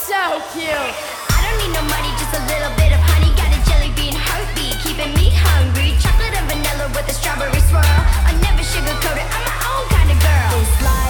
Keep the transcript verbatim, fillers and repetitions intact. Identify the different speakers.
Speaker 1: so cute.
Speaker 2: I don't need no money, just a little bit of honey. Got a jelly bean heartbeat, keeping me hungry. Chocolate and vanilla with a strawberry swirl. I never sugarcoat it, I'm my own kind of girl. It's like